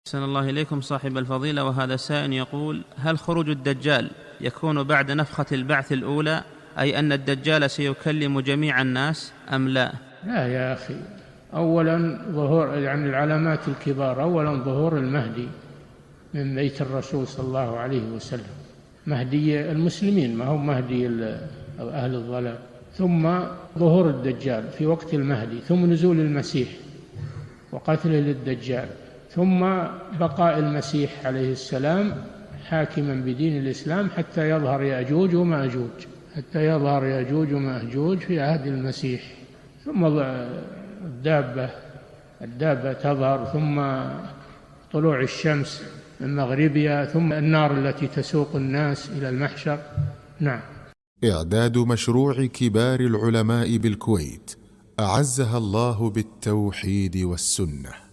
أحسن الله إليكم صاحب الفضيلة. وهذا سائل يقول: هل خروج الدجال يكون بعد نفخة البعث الأولى، أي أن الدجال سيكلم جميع الناس أم لا؟ لا يا أخي، أولا ظهور العلامات الكبار، أولا ظهور المهدي من بيت الرسول صلى الله عليه وسلم، مهدي المسلمين، ما هو مهدي أهل الضلال. ثم ظهور الدجال في وقت المهدي، ثم نزول المسيح وقتله للدجال، ثم بقاء المسيح عليه السلام حاكما بدين الإسلام حتى يظهر يأجوج ومأجوج، في عهد المسيح. ثم الدابة تظهر، ثم طلوع الشمس من مغربها، ثم النار التي تسوق الناس إلى المحشر. نعم. إعداد مشروع كبار العلماء بالكويت أعزها الله بالتوحيد والسنة.